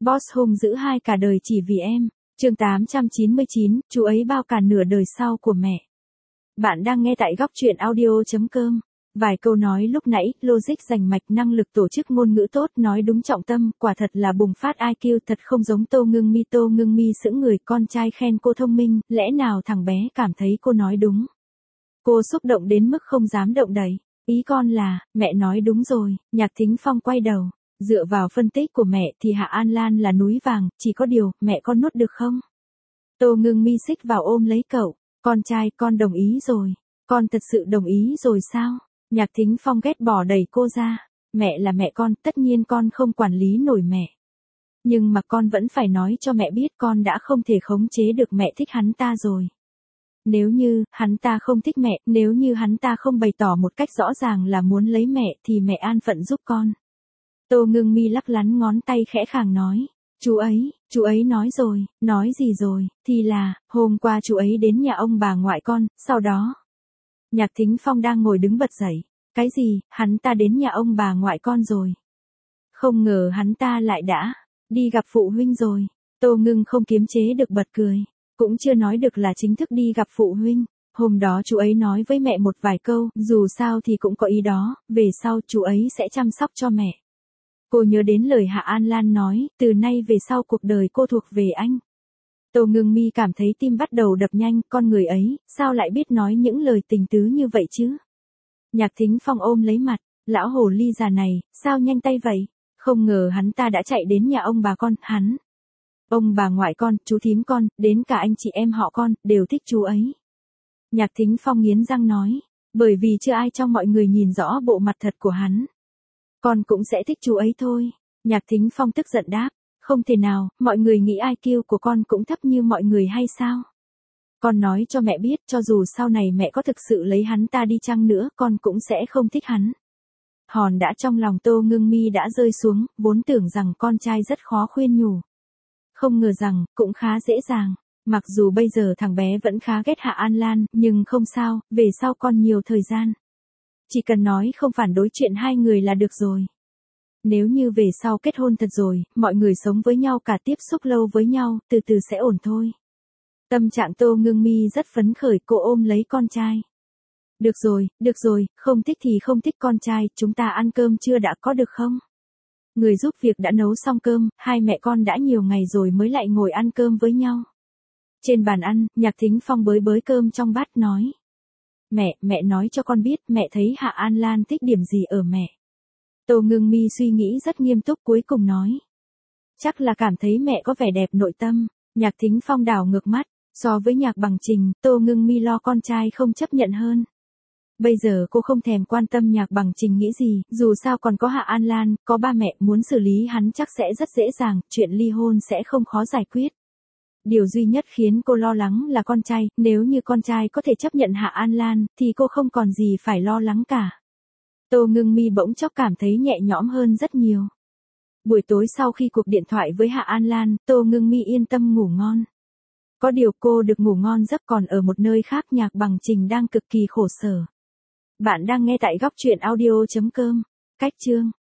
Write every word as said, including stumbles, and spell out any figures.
Boss hung dữ hai cả đời chỉ vì em. Chương tám trăm chín mươi chín, chú ấy bao cả nửa đời sau của mẹ. Bạn đang nghe tại góc truyện audio chấm com. Vài câu nói lúc nãy, logic rành mạch, năng lực tổ chức ngôn ngữ tốt, nói đúng trọng tâm, quả thật là bùng phát i kiu, thật không giống Tô Ngưng Mi. Tô Ngưng Mi sững người, con trai khen cô thông minh, lẽ nào thằng bé cảm thấy cô nói đúng. Cô xúc động đến mức không dám động đậy. Ý con là, mẹ nói đúng rồi. Nhạc Thính Phong quay đầu. Dựa vào phân tích của mẹ thì Hạ An Lan là núi vàng, chỉ có điều, mẹ con nuốt được không? Tô Ngưng Mi xích vào ôm lấy cậu. Con trai, con đồng ý rồi. Con thật sự đồng ý rồi sao? Nhạc Thính Phong ghét bỏ đẩy cô ra. Mẹ là mẹ con, tất nhiên con không quản lý nổi mẹ. Nhưng mà con vẫn phải nói cho mẹ biết con đã không thể khống chế được mẹ thích hắn ta rồi. Nếu như, hắn ta không thích mẹ, nếu như hắn ta không bày tỏ một cách rõ ràng là muốn lấy mẹ thì mẹ an phận giúp con. Tô Ngưng Mi lắc lắn ngón tay khẽ khàng nói. Chú ấy, chú ấy nói rồi, nói gì rồi, thì là, hôm qua chú ấy đến nhà ông bà ngoại con, sau đó. Nhạc Thính Phong đang ngồi đứng bật dậy. Cái gì, hắn ta đến nhà ông bà ngoại con rồi. Không ngờ hắn ta lại đã đi gặp phụ huynh rồi. Tô Ngưng không kiềm chế được bật cười. Cũng chưa nói được là chính thức đi gặp phụ huynh. Hôm đó chú ấy nói với mẹ một vài câu, dù sao thì cũng có ý đó, về sau chú ấy sẽ chăm sóc cho mẹ. Cô nhớ đến lời Hạ An Lan nói, từ nay về sau cuộc đời cô thuộc về anh. Tô Ngưng Mi cảm thấy tim bắt đầu đập nhanh, con người ấy, sao lại biết nói những lời tình tứ như vậy chứ? Nhạc Thính Phong ôm lấy mặt, lão hồ ly già này, sao nhanh tay vậy? Không ngờ hắn ta đã chạy đến nhà ông bà con, hắn. Ông bà ngoại con, chú thím con, đến cả anh chị em họ con, đều thích chú ấy. Nhạc Thính Phong nghiến răng nói, bởi vì chưa ai trong mọi người nhìn rõ bộ mặt thật của hắn. Con cũng sẽ thích chú ấy thôi. Nhạc Thính Phong tức giận đáp, không thể nào, mọi người nghĩ i kiu của con cũng thấp như mọi người hay sao? Con nói cho mẹ biết, cho dù sau này mẹ có thực sự lấy hắn ta đi chăng nữa, con cũng sẽ không thích hắn. Hòn đã trong lòng Tô Ngưng Mi đã rơi xuống, vốn tưởng rằng con trai rất khó khuyên nhủ. Không ngờ rằng, cũng khá dễ dàng. Mặc dù bây giờ thằng bé vẫn khá ghét Hạ An Lan, nhưng không sao, về sau con nhiều thời gian. Chỉ cần nói không phản đối chuyện hai người là được rồi. Nếu như về sau kết hôn thật rồi, mọi người sống với nhau cả tiếp xúc lâu với nhau, từ từ sẽ ổn thôi. Tâm trạng Tô Ngưng Mi rất phấn khởi, cô ôm lấy con trai. Được rồi, được rồi, không thích thì không thích con trai, chúng ta ăn cơm trưa đã có được không? Người giúp việc đã nấu xong cơm, hai mẹ con đã nhiều ngày rồi mới lại ngồi ăn cơm với nhau. Trên bàn ăn, Nhạc Thính Phong bới bới cơm trong bát nói. Mẹ, mẹ nói cho con biết, mẹ thấy Hạ An Lan thích điểm gì ở mẹ. Tô Ngưng Mi suy nghĩ rất nghiêm túc cuối cùng nói. Chắc là cảm thấy mẹ có vẻ đẹp nội tâm. Nhạc Thính Phong đảo ngược mắt, so với Nhạc Bằng Trình, Tô Ngưng Mi lo con trai không chấp nhận hơn. Bây giờ cô không thèm quan tâm Nhạc Bằng Trình nghĩ gì, dù sao còn có Hạ An Lan, có ba mẹ, muốn xử lý hắn chắc sẽ rất dễ dàng, chuyện ly hôn sẽ không khó giải quyết. Điều duy nhất khiến cô lo lắng là con trai, nếu như con trai có thể chấp nhận Hạ An Lan, thì cô không còn gì phải lo lắng cả. Tô Ngưng Mi bỗng chốc cảm thấy nhẹ nhõm hơn rất nhiều. Buổi tối sau khi cuộc điện thoại với Hạ An Lan, Tô Ngưng Mi yên tâm ngủ ngon. Có điều cô được ngủ ngon giấc, còn ở một nơi khác Nhạc Bằng Trình đang cực kỳ khổ sở. Bạn đang nghe tại góc truyện audio chấm com. Cách chương